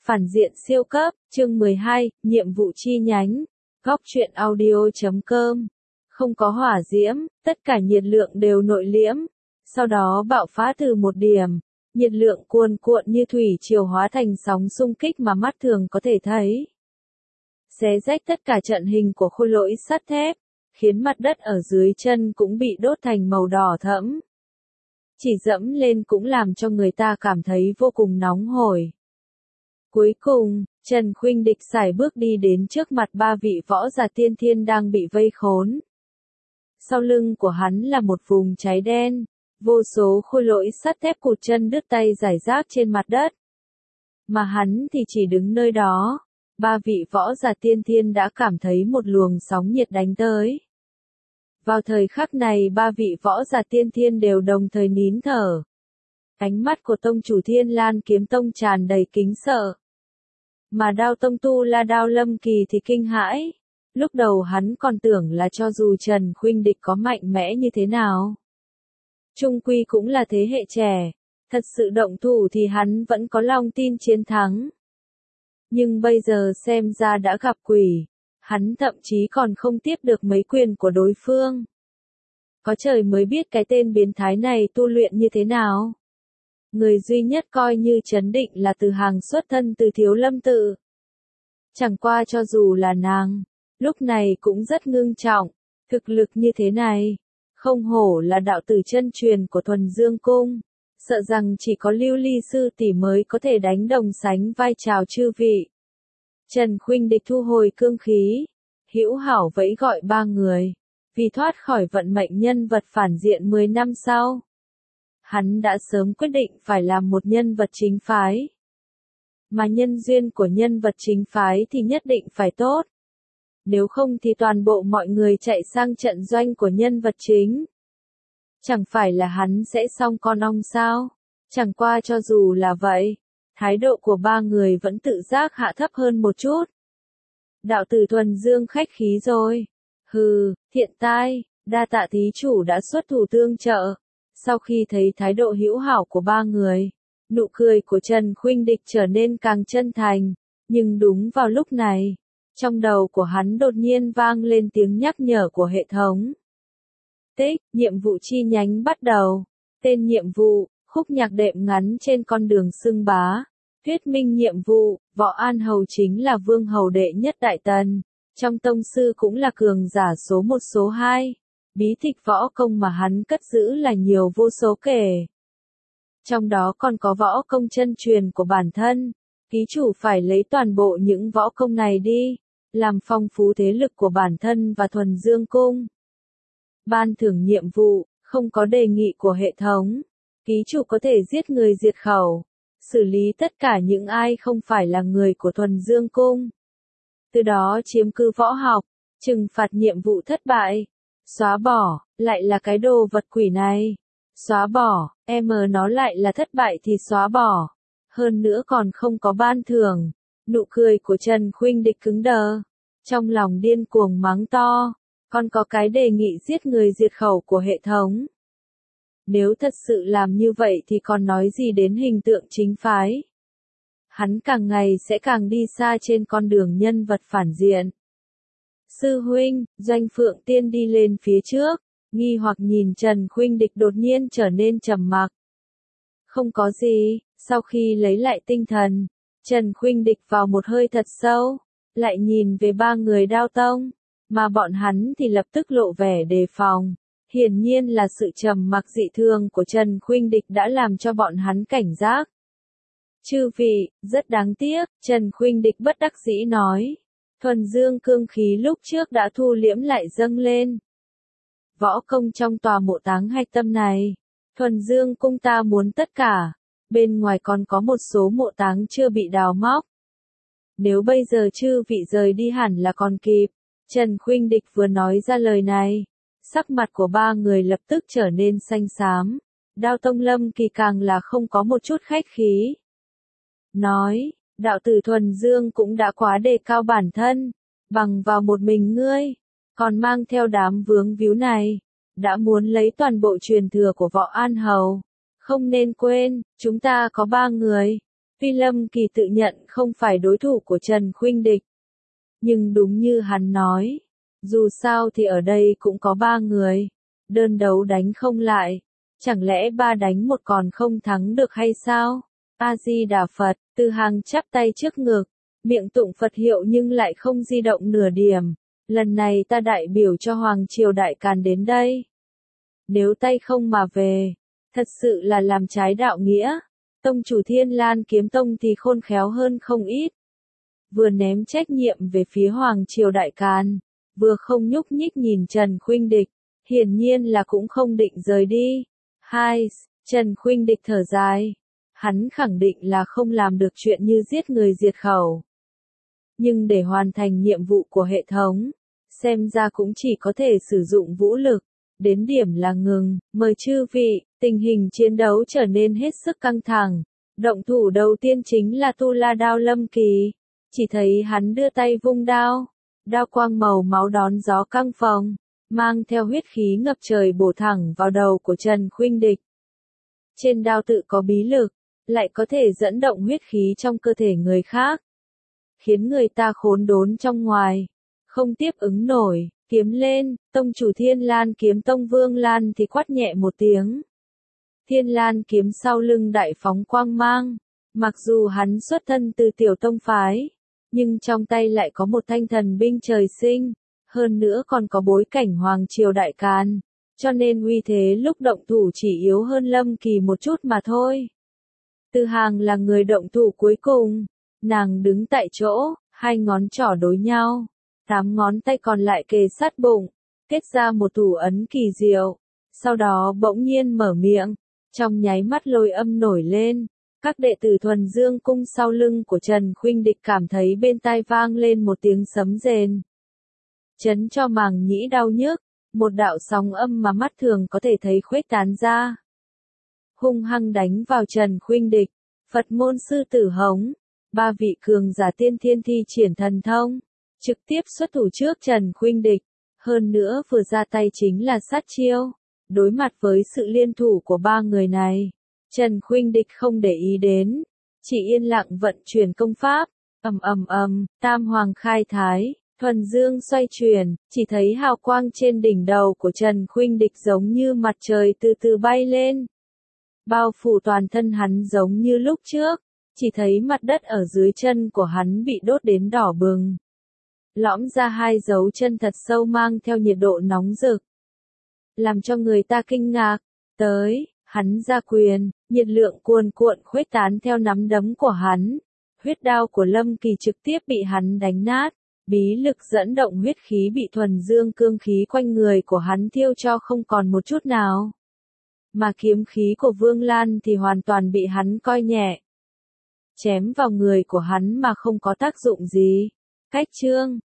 Phản diện siêu cấp, chương 12, nhiệm vụ chi nhánh. Góc truyện audio.com. Không có hỏa diễm, tất cả nhiệt lượng đều nội liễm. Sau đó bạo phá từ một điểm. Nhiệt lượng cuồn cuộn như thủy triều hóa thành sóng xung kích mà mắt thường có thể thấy. Xé rách tất cả trận hình của khôi lỗi sắt thép, khiến mặt đất ở dưới chân cũng bị đốt thành màu đỏ thẫm. Chỉ dẫm lên cũng làm cho người ta cảm thấy vô cùng nóng hổi. Cuối cùng, Trần Khuynh Địch sải bước đi đến trước mặt ba vị võ giả tiên thiên đang bị vây khốn. Sau lưng của hắn là một vùng cháy đen, vô số khôi lỗi sắt thép cụt chân đứt tay rải rác trên mặt đất. Mà hắn thì chỉ đứng nơi đó, ba vị võ giả tiên thiên đã cảm thấy một luồng sóng nhiệt đánh tới. Vào thời khắc này ba vị võ giả tiên thiên đều đồng thời nín thở. Ánh mắt của tông chủ Thiên Lan Kiếm Tông tràn đầy kính sợ. Mà Đao Tông Tu La Đao Lâm Kỳ thì kinh hãi. Lúc đầu hắn còn tưởng là cho dù Trần Khuynh Địch có mạnh mẽ như thế nào, chung quy cũng là thế hệ trẻ, thật sự động thủ thì hắn vẫn có lòng tin chiến thắng. Nhưng bây giờ xem ra đã gặp quỷ, hắn thậm chí còn không tiếp được mấy quyền của đối phương. Có trời mới biết cái tên biến thái này tu luyện như thế nào. Người duy nhất coi như trấn định là Từ Hàng xuất thân từ Thiếu Lâm Tự. Chẳng qua cho dù là nàng, lúc này cũng rất ngưng trọng, thực lực như thế này, không hổ là đạo tử chân truyền của Thuần Dương Cung, sợ rằng chỉ có Lưu Ly sư tỷ mới có thể đánh đồng sánh vai chào chư vị. Trần Khuynh Địch thu hồi cương khí, hữu hảo vẫy gọi ba người, vì thoát khỏi vận mệnh nhân vật phản diện 10 năm sau. Hắn đã sớm quyết định phải làm một nhân vật chính phái. Mà nhân duyên của nhân vật chính phái thì nhất định phải tốt. Nếu không thì toàn bộ mọi người chạy sang trận doanh của nhân vật chính. Chẳng phải là hắn sẽ xong con ong sao? Chẳng qua cho dù là vậy, thái độ của ba người vẫn tự giác hạ thấp hơn một chút. Đạo tử Thuần Dương khách khí rồi. Hừ, thiện tai, đa tạ thí chủ đã xuất thủ tương trợ. Sau khi thấy thái độ hữu hảo của ba người, nụ cười của Trần Khuynh Địch trở nên càng chân thành, nhưng đúng vào lúc này, trong đầu của hắn đột nhiên vang lên tiếng nhắc nhở của hệ thống. Tích, nhiệm vụ chi nhánh bắt đầu. Tên nhiệm vụ, khúc nhạc đệm ngắn trên con đường xưng bá. Thuyết minh nhiệm vụ, Võ An Hầu chính là vương hầu đệ nhất Đại Tần, trong tông sư cũng là cường giả số 1 số 2. Bí tịch võ công mà hắn cất giữ là nhiều vô số kể. Trong đó còn có võ công chân truyền của bản thân. Ký chủ phải lấy toàn bộ những võ công này đi, làm phong phú thế lực của bản thân và Thuần Dương Cung. Ban thưởng nhiệm vụ, không có đề nghị của hệ thống. Ký chủ có thể giết người diệt khẩu, xử lý tất cả những ai không phải là người của Thuần Dương Cung. Từ đó chiếm cứ võ học, trừng phạt nhiệm vụ thất bại. Xóa bỏ, lại là cái đồ vật quỷ này. Xóa bỏ, nó lại là thất bại thì xóa bỏ. Hơn nữa còn không có ban thưởng. Nụ cười của Trần Khuynh Địch cứng đờ. Trong lòng điên cuồng mắng to. Còn có cái đề nghị giết người diệt khẩu của hệ thống. Nếu thật sự làm như vậy thì còn nói gì đến hình tượng chính phái. Hắn càng ngày sẽ càng đi xa trên con đường nhân vật phản diện. Sư huynh, Doanh Phượng Tiên đi lên phía trước, nghi hoặc nhìn Trần Khuynh Địch đột nhiên trở nên trầm mặc. Không có gì, sau khi lấy lại tinh thần, Trần Khuynh Địch vào một hơi thật sâu, lại nhìn về ba người Đao Tông, mà bọn hắn thì lập tức lộ vẻ đề phòng. Hiển nhiên là sự trầm mặc dị thường của Trần Khuynh Địch đã làm cho bọn hắn cảnh giác. Chư vị, rất đáng tiếc, Trần Khuynh Địch bất đắc dĩ nói. Thuần Dương cương khí lúc trước đã thu liễm lại dâng lên. Võ công trong tòa mộ táng hạch tâm này, Thuần Dương cung ta muốn tất cả, bên ngoài còn có một số mộ táng chưa bị đào móc. Nếu bây giờ chư vị rời đi hẳn là còn kịp. Trần Khuynh Địch vừa nói ra lời này, sắc mặt của ba người lập tức trở nên xanh xám. Đao Tông Lâm Kỳ càng là không có một chút khách khí. Nói, đạo tử Thuần Dương cũng đã quá đề cao bản thân, bằng vào một mình ngươi, còn mang theo đám vướng víu này, đã muốn lấy toàn bộ truyền thừa của Võ An Hầu. Không nên quên, chúng ta có 3 người, Tuy Lâm Kỳ tự nhận không phải đối thủ của Trần Khuynh Địch, nhưng đúng như hắn nói, dù sao thì ở đây cũng có 3 người, đơn đấu đánh không lại, chẳng lẽ 3 đánh 1 còn không thắng được hay sao? A-di-đà Phật, Từ Hàng chắp tay trước ngực, miệng tụng Phật hiệu nhưng lại không di động nửa điểm. Lần này ta đại biểu cho Hoàng Triều Đại Càn đến đây. Nếu tay không mà về, thật sự là làm trái đạo nghĩa. Tông chủ Thiên Lan Kiếm Tông thì khôn khéo hơn không ít. Vừa ném trách nhiệm về phía Hoàng Triều Đại Càn, vừa không nhúc nhích nhìn Trần Khuynh Địch, hiển nhiên là cũng không định rời đi. Trần Khuynh Địch thở dài. Hắn khẳng định là không làm được chuyện như giết người diệt khẩu. Nhưng để hoàn thành nhiệm vụ của hệ thống, xem ra cũng chỉ có thể sử dụng vũ lực. Đến điểm là ngừng, mời chư vị, tình hình chiến đấu trở nên hết sức căng thẳng. Động thủ đầu tiên chính là Tu La Đao Lâm Kỳ. Chỉ thấy hắn đưa tay vung đao. Đao quang màu máu đón gió căng phồng, mang theo huyết khí ngập trời bổ thẳng vào đầu của Trần Khuynh Địch. Trên đao tự có bí lực, lại có thể dẫn động huyết khí trong cơ thể người khác, khiến người ta khốn đốn trong ngoài, không tiếp ứng nổi. Kiếm lên, tông chủ Thiên Lan Kiếm Tông Vương Lan thì quát nhẹ một tiếng. Thiên Lan kiếm sau lưng đại phóng quang mang, mặc dù hắn xuất thân từ tiểu tông phái, nhưng trong tay lại có một thanh thần binh trời sinh, hơn nữa còn có bối cảnh Hoàng Triều Đại Càn, cho nên uy thế lúc động thủ chỉ yếu hơn Lâm Kỳ một chút mà thôi. Từ Hàng là người động thủ cuối cùng, nàng đứng tại chỗ, 2 ngón trỏ đối nhau, 8 ngón tay còn lại kề sát bụng, kết ra một thủ ấn kỳ diệu, sau đó bỗng nhiên mở miệng, trong nháy mắt lôi âm nổi lên. Các đệ tử Thuần Dương cung sau lưng của Trần Khuynh Địch cảm thấy bên tai vang lên một tiếng sấm rền, chấn cho màng nhĩ đau nhức, một đạo sóng âm mà mắt thường có thể thấy khuếch tán ra, hung hăng đánh vào Trần Khuynh Địch. Phật môn sư tử hống, 3 vị cường giả tiên thiên thi triển thần thông, trực tiếp xuất thủ trước Trần Khuynh Địch, hơn nữa vừa ra tay chính là sát chiêu. Đối mặt với sự liên thủ của 3 người này, Trần Khuynh Địch không để ý đến, chỉ yên lặng vận chuyển công pháp. Tam Hoàng khai thái, thuần dương xoay chuyển, chỉ thấy hào quang trên đỉnh đầu của Trần Khuynh Địch giống như mặt trời từ từ bay lên, bao phủ toàn thân hắn giống như lúc trước, chỉ thấy mặt đất ở dưới chân của hắn bị đốt đến đỏ bừng, lõm ra 2 dấu chân thật sâu mang theo nhiệt độ nóng rực, làm cho người ta kinh ngạc. Hắn ra quyền, nhiệt lượng cuồn cuộn khuếch tán theo nắm đấm của hắn. Huyết đao của Lâm Kỳ trực tiếp bị hắn đánh nát, bí lực dẫn động huyết khí bị thuần dương cương khí quanh người của hắn thiêu cho không còn một chút nào. Mà kiếm khí của Vương Lan thì hoàn toàn bị hắn coi nhẹ. Chém vào người của hắn mà không có tác dụng gì. Cách chương